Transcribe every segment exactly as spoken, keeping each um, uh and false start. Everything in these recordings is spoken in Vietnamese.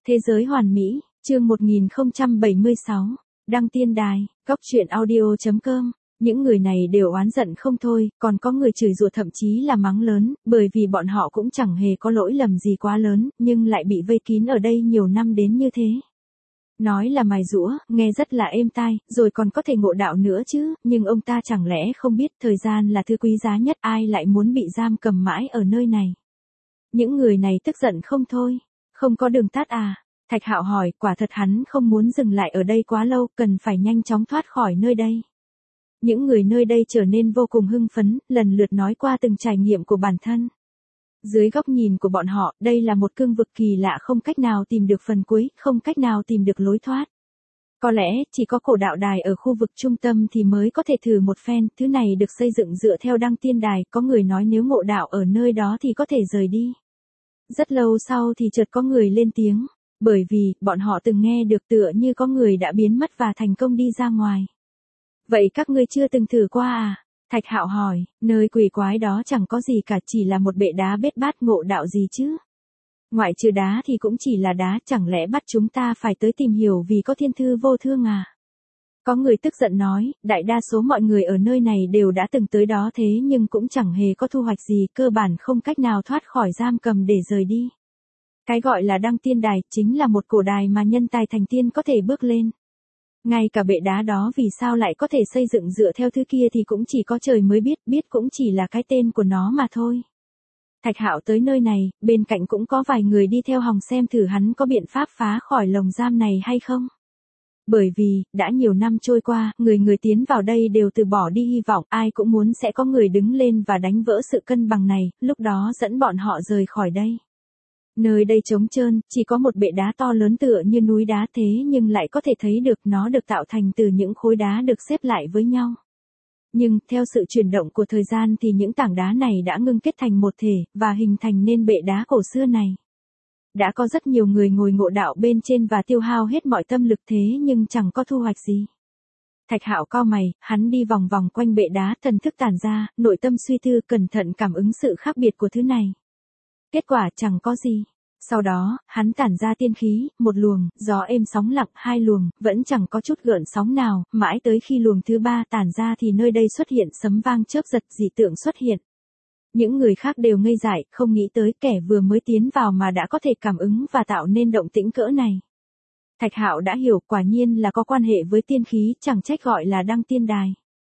Thế giới hoàn mỹ, chương một nghìn không trăm bảy mươi sáu, đăng tiên đài, góc truyện audio chấm com. Những người này đều oán giận không thôi, còn có người chửi rủa thậm chí là mắng lớn, bởi vì bọn họ cũng chẳng hề có lỗi lầm gì quá lớn, nhưng lại bị vây kín ở đây nhiều năm đến như thế. Nói là mài giũa, nghe rất là êm tai, rồi còn có thể ngộ đạo nữa chứ, nhưng ông ta chẳng lẽ không biết thời gian là thứ quý giá nhất, ai lại muốn bị giam cầm mãi ở nơi này. Những người này tức giận không thôi, không có đường tắt à? Thạch Hạo hỏi, quả thật hắn không muốn dừng lại ở đây quá lâu, cần phải nhanh chóng thoát khỏi nơi đây. Những người nơi đây trở nên vô cùng hưng phấn, lần lượt nói qua từng trải nghiệm của bản thân. Dưới góc nhìn của bọn họ, đây là một cương vực kỳ lạ, không cách nào tìm được phần cuối, không cách nào tìm được lối thoát. Có lẽ, chỉ có cổ đạo đài ở khu vực trung tâm thì mới có thể thử một phen, thứ này được xây dựng dựa theo đăng tiên đài, có người nói nếu ngộ đạo ở nơi đó thì có thể rời đi. Rất lâu sau thì chợt có người lên tiếng, bởi vì, bọn họ từng nghe được tựa như có người đã biến mất và thành công đi ra ngoài. Vậy các ngươi chưa từng thử qua à? Thạch Hạo hỏi, nơi quỷ quái đó chẳng có gì cả, chỉ là một bệ đá bết bát, ngộ đạo gì chứ? Ngoại trừ đá thì cũng chỉ là đá, chẳng lẽ bắt chúng ta phải tới tìm hiểu vì có thiên thư vô thương à? Có người tức giận nói, đại đa số mọi người ở nơi này đều đã từng tới đó thế nhưng cũng chẳng hề có thu hoạch gì, cơ bản không cách nào thoát khỏi giam cầm để rời đi. Cái gọi là đăng tiên đài, chính là một cổ đài mà nhân tài thành tiên có thể bước lên. Ngay cả bệ đá đó vì sao lại có thể xây dựng dựa theo thứ kia thì cũng chỉ có trời mới biết, biết cũng chỉ là cái tên của nó mà thôi. Thạch Hạo tới nơi này, bên cạnh cũng có vài người đi theo hòng xem thử hắn có biện pháp phá khỏi lồng giam này hay không. Bởi vì, đã nhiều năm trôi qua, người người tiến vào đây đều từ bỏ đi hy vọng, ai cũng muốn sẽ có người đứng lên và đánh vỡ sự cân bằng này, lúc đó dẫn bọn họ rời khỏi đây. Nơi đây trống trơn, chỉ có một bệ đá to lớn tựa như núi đá thế nhưng lại có thể thấy được nó được tạo thành từ những khối đá được xếp lại với nhau. Nhưng, theo sự chuyển động của thời gian thì những tảng đá này đã ngưng kết thành một thể, và hình thành nên bệ đá cổ xưa này. Đã có rất nhiều người ngồi ngộ đạo bên trên và tiêu hao hết mọi tâm lực thế nhưng chẳng có thu hoạch gì. Thạch Hạo cau mày, hắn đi vòng vòng quanh bệ đá, thần thức tản ra, nội tâm suy tư cẩn thận cảm ứng sự khác biệt của thứ này. Kết quả chẳng có gì. Sau đó, hắn tản ra tiên khí, một luồng, gió êm sóng lặng, hai luồng, vẫn chẳng có chút gợn sóng nào, mãi tới khi luồng thứ ba tản ra thì nơi đây xuất hiện sấm vang chớp giật, dị tượng xuất hiện. Những người khác đều ngây dại, không nghĩ tới kẻ vừa mới tiến vào mà đã có thể cảm ứng và tạo nên động tĩnh cỡ này. Thạch Hạo đã hiểu, quả nhiên là có quan hệ với tiên khí, chẳng trách gọi là đăng tiên đài.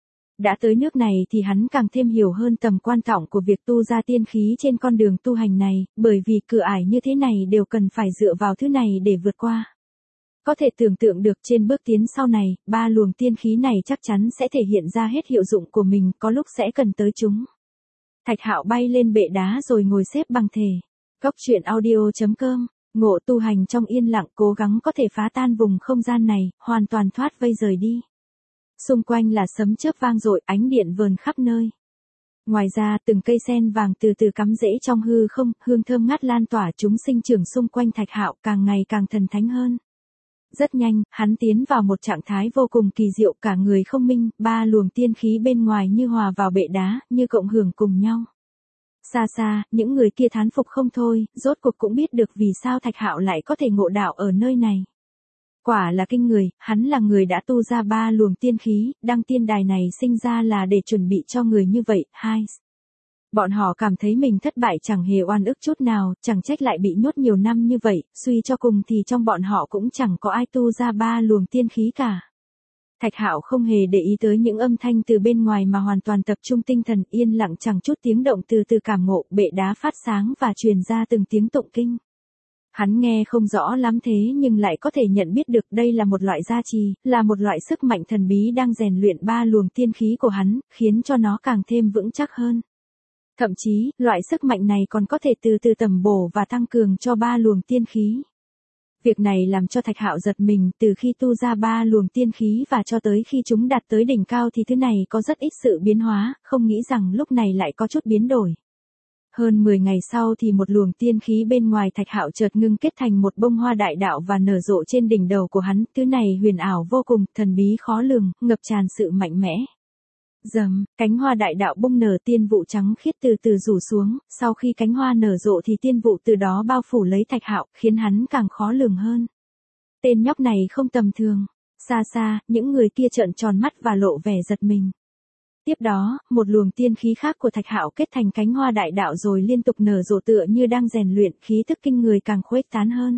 Đã tới nước này thì hắn càng thêm hiểu hơn tầm quan trọng của việc tu ra tiên khí trên con đường tu hành này, bởi vì cửa ải như thế này đều cần phải dựa vào thứ này để vượt qua. Có thể tưởng tượng được trên bước tiến sau này, ba luồng tiên khí này chắc chắn sẽ thể hiện ra hết hiệu dụng của mình, có lúc sẽ cần tới chúng. Thạch Hạo bay lên bệ đá rồi ngồi xếp bằng thể. Góc truyện audio chấm com, ngộ tu hành trong yên lặng, cố gắng có thể phá tan vùng không gian này, hoàn toàn thoát vây rời đi. Xung quanh là sấm chớp vang dội, ánh điện vờn khắp nơi. Ngoài ra, từng cây sen vàng từ từ cắm rễ trong hư không, hương thơm ngát lan tỏa, chúng sinh trưởng xung quanh Thạch Hạo, càng ngày càng thần thánh hơn. Rất nhanh, hắn tiến vào một trạng thái vô cùng kỳ diệu, cả người không minh, ba luồng tiên khí bên ngoài như hòa vào bệ đá, như cộng hưởng cùng nhau. Xa xa, những người kia thán phục không thôi, rốt cuộc cũng biết được vì sao Thạch Hạo lại có thể ngộ đạo ở nơi này. Quả là kinh người, hắn là người đã tu ra ba luồng tiên khí, đăng tiên đài này sinh ra là để chuẩn bị cho người như vậy. Hai. Bọn họ cảm thấy mình thất bại chẳng hề oan ức chút nào, chẳng trách lại bị nhốt nhiều năm như vậy, suy cho cùng thì trong bọn họ cũng chẳng có ai tu ra ba luồng tiên khí cả. Thạch Hạo không hề để ý tới những âm thanh từ bên ngoài mà hoàn toàn tập trung tinh thần, yên lặng chẳng chút tiếng động, từ từ cảm ngộ, bệ đá phát sáng và truyền ra từng tiếng tụng kinh. Hắn nghe không rõ lắm thế nhưng lại có thể nhận biết được đây là một loại gia trì, là một loại sức mạnh thần bí đang rèn luyện ba luồng tiên khí của hắn, khiến cho nó càng thêm vững chắc hơn. Thậm chí, loại sức mạnh này còn có thể từ từ tầm bổ và tăng cường cho ba luồng tiên khí. Việc này làm cho Thạch Hạo giật mình, từ khi tu ra ba luồng tiên khí và cho tới khi chúng đạt tới đỉnh cao thì thứ này có rất ít sự biến hóa, không nghĩ rằng lúc này lại có chút biến đổi. Hơn mười ngày sau thì một luồng tiên khí bên ngoài Thạch Hạo chợt ngưng kết thành một bông hoa đại đạo và nở rộ trên đỉnh đầu của hắn, thứ này huyền ảo vô cùng, thần bí khó lường, ngập tràn sự mạnh mẽ. Rầm, cánh hoa đại đạo bung nở, tiên vụ trắng khiết từ từ rủ xuống, sau khi cánh hoa nở rộ thì tiên vụ từ đó bao phủ lấy Thạch Hạo, khiến hắn càng khó lường hơn. Tên nhóc này không tầm thường. Xa xa, những người kia trợn tròn mắt và lộ vẻ giật mình. Tiếp đó, một luồng tiên khí khác của Thạch Hạo kết thành cánh hoa đại đạo rồi liên tục nở rộ tựa như đang rèn luyện, khí tức kinh người càng khuếch tán hơn.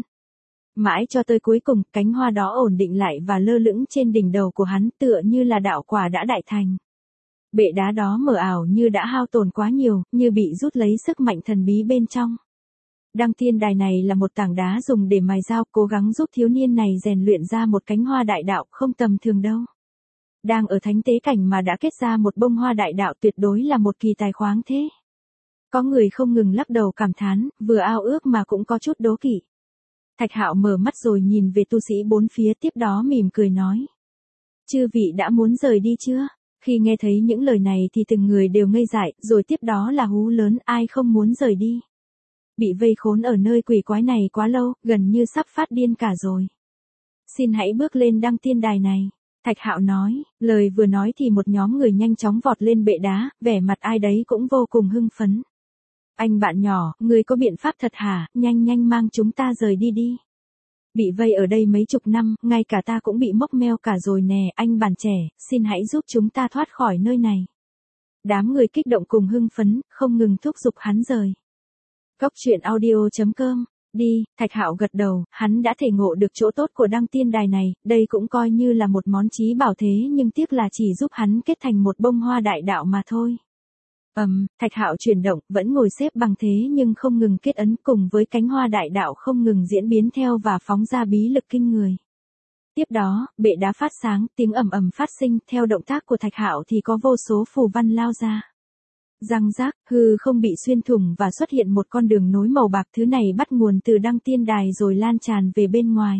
Mãi cho tới cuối cùng, cánh hoa đó ổn định lại và lơ lửng trên đỉnh đầu của hắn tựa như là đạo quả đã đại thành. Bệ đá đó mờ ảo như đã hao tổn quá nhiều, như bị rút lấy sức mạnh thần bí bên trong. Đăng tiên đài này là một tảng đá dùng để mài dao, cố gắng giúp thiếu niên này rèn luyện ra một cánh hoa đại đạo không tầm thường đâu. Đang ở thánh tế cảnh mà đã kết ra một bông hoa đại đạo tuyệt đối là một kỳ tài khoáng thế. Có người không ngừng lắc đầu cảm thán, vừa ao ước mà cũng có chút đố kỵ. Thạch Hạo mở mắt rồi nhìn về tu sĩ bốn phía, tiếp đó mỉm cười nói. Chư vị đã muốn rời đi chưa? Khi nghe thấy những lời này thì từng người đều ngây dại, rồi tiếp đó là hú lớn, ai không muốn rời đi. Bị vây khốn ở nơi quỷ quái này quá lâu, gần như sắp phát điên cả rồi. Xin hãy bước lên đăng tiên đài này. Thạch Hạo nói, lời vừa nói thì một nhóm người nhanh chóng vọt lên bệ đá, vẻ mặt ai đấy cũng vô cùng hưng phấn. Anh bạn nhỏ, người có biện pháp thật hả, nhanh nhanh mang chúng ta rời đi đi. Bị vây ở đây mấy chục năm, ngay cả ta cũng bị mốc meo cả rồi nè, anh bạn trẻ, xin hãy giúp chúng ta thoát khỏi nơi này. Đám người kích động cùng hưng phấn, không ngừng thúc giục hắn rời. Cốc truyện audio chấm com. Đi, Thạch Hạo gật đầu, hắn đã thể ngộ được chỗ tốt của đăng tiên đài này, đây cũng coi như là một món chí bảo thế nhưng tiếc là chỉ giúp hắn kết thành một bông hoa đại đạo mà thôi. Ầm, um, Thạch Hạo chuyển động, vẫn ngồi xếp bằng thế nhưng không ngừng kết ấn, cùng với cánh hoa đại đạo không ngừng diễn biến theo và phóng ra bí lực kinh người. Tiếp đó, bệ đá phát sáng, tiếng ầm ầm phát sinh, theo động tác của Thạch Hạo thì có vô số phù văn lao ra. Răng rác, hư không bị xuyên thủng và xuất hiện một con đường nối màu bạc, thứ này bắt nguồn từ đăng tiên đài rồi lan tràn về bên ngoài.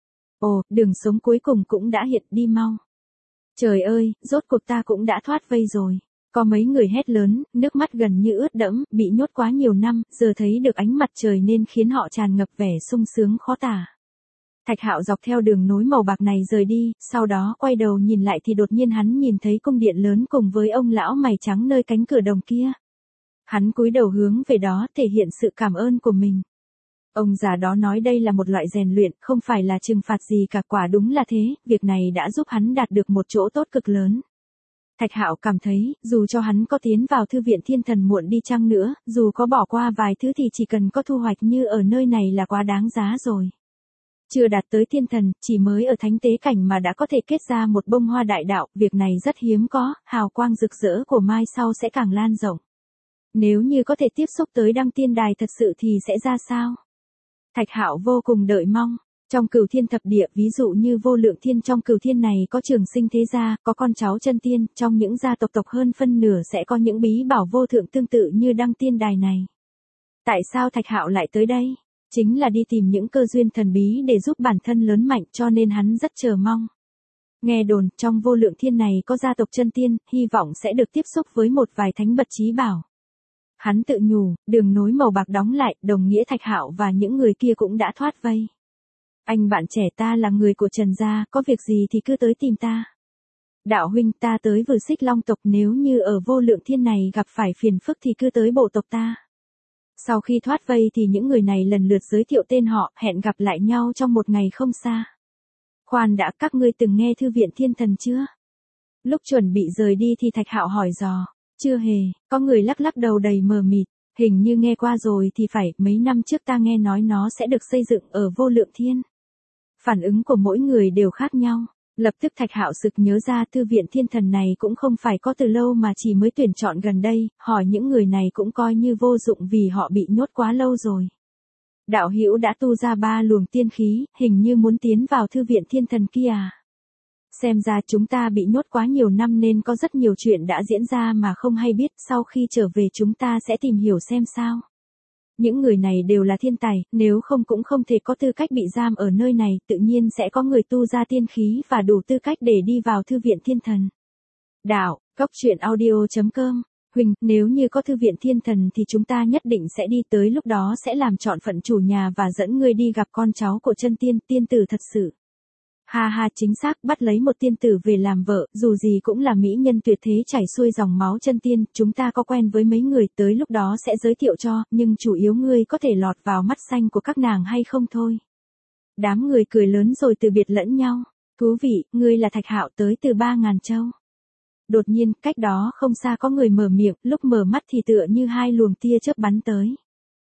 Ồ, đường sống cuối cùng cũng đã hiện, đi mau. Trời ơi, rốt cuộc ta cũng đã thoát vây rồi. Có mấy người hét lớn, nước mắt gần như ướt đẫm, bị nhốt quá nhiều năm, giờ thấy được ánh mặt trời nên khiến họ tràn ngập vẻ sung sướng khó tả. Thạch Hạo dọc theo đường nối màu bạc này rời đi, sau đó quay đầu nhìn lại thì đột nhiên hắn nhìn thấy cung điện lớn cùng với ông lão mày trắng nơi cánh cửa đồng kia. Hắn cúi đầu hướng về đó, thể hiện sự cảm ơn của mình. Ông già đó nói đây là một loại rèn luyện, không phải là trừng phạt gì cả, quả đúng là thế, việc này đã giúp hắn đạt được một chỗ tốt cực lớn. Thạch Hạo cảm thấy, dù cho hắn có tiến vào thư viện thiên thần muộn đi chăng nữa, dù có bỏ qua vài thứ thì chỉ cần có thu hoạch như ở nơi này là quá đáng giá rồi. Chưa đạt tới thiên thần, chỉ mới ở thánh tế cảnh mà đã có thể kết ra một bông hoa đại đạo, việc này rất hiếm có, hào quang rực rỡ của mai sau sẽ càng lan rộng. Nếu như có thể tiếp xúc tới đăng tiên đài thật sự thì sẽ ra sao? Thạch Hạo vô cùng đợi mong. Trong Cửu Thiên thập địa, ví dụ như Vô Lượng Thiên, trong Cửu Thiên này có Trường Sinh thế gia, có con cháu chân tiên, trong những gia tộc tộc hơn phân nửa sẽ có những bí bảo vô thượng tương tự như đăng tiên đài này. Tại sao Thạch Hạo lại tới đây? Chính là đi tìm những cơ duyên thần bí để giúp bản thân lớn mạnh, cho nên hắn rất chờ mong. Nghe đồn, trong Vô Lượng Thiên này có gia tộc chân tiên, hy vọng sẽ được tiếp xúc với một vài thánh bậc chí bảo. Hắn tự nhủ, đường nối màu bạc đóng lại, đồng nghĩa Thạch Hạo và những người kia cũng đã thoát vây. Anh bạn trẻ, ta là người của Trần gia, có việc gì thì cứ tới tìm ta. Đạo huynh, ta tới Vừ Xích Long tộc, nếu như ở Vô Lượng Thiên này gặp phải phiền phức thì cứ tới bộ tộc ta. Sau khi thoát vây thì những người này lần lượt giới thiệu tên họ, hẹn gặp lại nhau trong một ngày không xa. Khoan đã, các ngươi từng nghe thư viện thiên thần chưa? Lúc chuẩn bị rời đi thì Thạch Hạo hỏi dò. Chưa hề, có người lắc lắc đầu đầy mờ mịt. Hình như nghe qua rồi thì phải, mấy năm trước ta nghe nói nó sẽ được xây dựng ở Vô Lượng Thiên. Phản ứng của mỗi người đều khác nhau. Lập tức Thạch Hạo sực nhớ ra thư viện thiên thần này cũng không phải có từ lâu mà chỉ mới tuyển chọn gần đây, hỏi những người này cũng coi như vô dụng vì họ bị nhốt quá lâu rồi. Đạo hữu đã tu ra ba luồng tiên khí, hình như muốn tiến vào thư viện thiên thần kia à? Xem ra chúng ta bị nhốt quá nhiều năm nên có rất nhiều chuyện đã diễn ra mà không hay biết, sau khi trở về chúng ta sẽ tìm hiểu xem sao. Những người này đều là thiên tài, nếu không cũng không thể có tư cách bị giam ở nơi này, tự nhiên sẽ có người tu ra tiên khí và đủ tư cách để đi vào thư viện thiên thần. Đạo, Cốc truyện audio chấm com. Huỳnh, nếu như có thư viện thiên thần thì chúng ta nhất định sẽ đi, tới lúc đó sẽ làm trọn phận chủ nhà và dẫn ngươi đi gặp con cháu của chân tiên, tiên tử thật sự. Ha ha, chính xác, bắt lấy một tiên tử về làm vợ, dù gì cũng là mỹ nhân tuyệt thế chảy xuôi dòng máu chân tiên, chúng ta có quen với mấy người, tới lúc đó sẽ giới thiệu cho, nhưng chủ yếu ngươi có thể lọt vào mắt xanh của các nàng hay không thôi. Đám người cười lớn rồi từ biệt lẫn nhau. Thú vị, ngươi là Thạch Hạo tới từ ba ngàn châu. Đột nhiên, cách đó không xa có người mở miệng, lúc mở mắt thì tựa như hai luồng tia chớp bắn tới.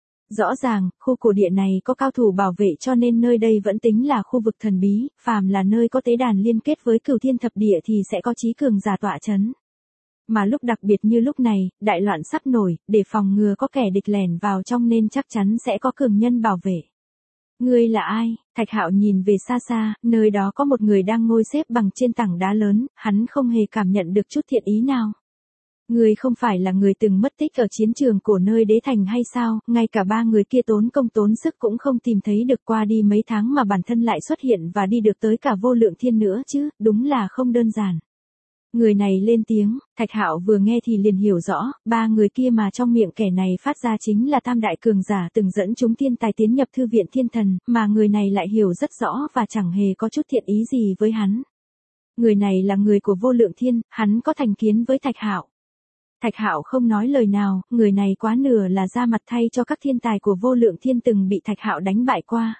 Rõ ràng, khu cổ địa này có cao thủ bảo vệ cho nên nơi đây vẫn tính là khu vực thần bí, phàm là nơi có tế đàn liên kết với cửu thiên thập địa thì sẽ có chí cường giả tọa chấn. Mà lúc đặc biệt như lúc này, đại loạn sắp nổi, để phòng ngừa có kẻ địch lẻn vào trong nên chắc chắn sẽ có cường nhân bảo vệ. Ngươi là ai? Thạch Hạo nhìn về xa xa, nơi đó có một người đang ngồi xếp bằng trên tảng đá lớn, hắn không hề cảm nhận được chút thiện ý nào. Ngươi không phải là người từng mất tích ở chiến trường của nơi đế thành hay sao, ngay cả ba người kia tốn công tốn sức cũng không tìm thấy được, qua đi mấy tháng mà bản thân lại xuất hiện và đi được tới cả vô lượng thiên nữa chứ, đúng là không đơn giản. Người này lên tiếng, Thạch Hạo vừa nghe thì liền hiểu rõ, ba người kia mà trong miệng kẻ này phát ra chính là tam đại cường giả từng dẫn chúng thiên tài tiến nhập thư viện thiên thần, mà người này lại hiểu rất rõ và chẳng hề có chút thiện ý gì với hắn. Người này là người của vô lượng thiên, hắn có thành kiến với Thạch Hạo. Thạch Hạo không nói lời nào, người này quá nửa là ra mặt thay cho các thiên tài của vô lượng thiên từng bị Thạch Hạo đánh bại qua.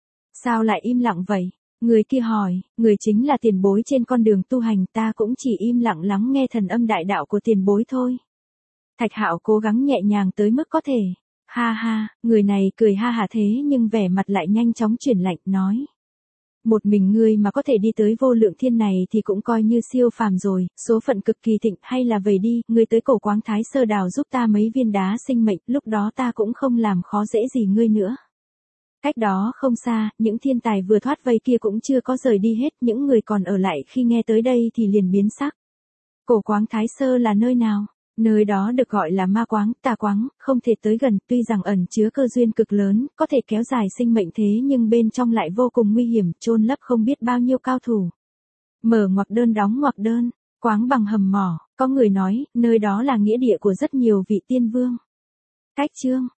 Sao lại im lặng vậy? Người kia hỏi, người chính là tiền bối trên con đường tu hành, ta cũng chỉ im lặng lắng nghe thần âm đại đạo của tiền bối thôi. Thạch Hạo cố gắng nhẹ nhàng tới mức có thể. Ha ha, người này cười ha hả thế nhưng vẻ mặt lại nhanh chóng chuyển lạnh, nói. Một mình ngươi mà có thể đi tới vô lượng thiên này thì cũng coi như siêu phàm rồi, số phận cực kỳ thịnh, hay là về đi, ngươi tới cổ Quáng Thái Sơ đào giúp ta mấy viên đá sinh mệnh, lúc đó ta cũng không làm khó dễ gì ngươi nữa. Cách đó không xa, những thiên tài vừa thoát vây kia cũng chưa có rời đi hết, những người còn ở lại khi nghe tới đây thì liền biến sắc. Cổ Quáng Thái Sơ là nơi nào? Nơi đó được gọi là ma quáng, tà quáng, không thể tới gần, tuy rằng ẩn chứa cơ duyên cực lớn, có thể kéo dài sinh mệnh thế nhưng bên trong lại vô cùng nguy hiểm, chôn lấp không biết bao nhiêu cao thủ. Mở ngoặc đơn đóng ngoặc đơn, quáng bằng hầm mỏ, có người nói, nơi đó là nghĩa địa của rất nhiều vị tiên vương. Cách chương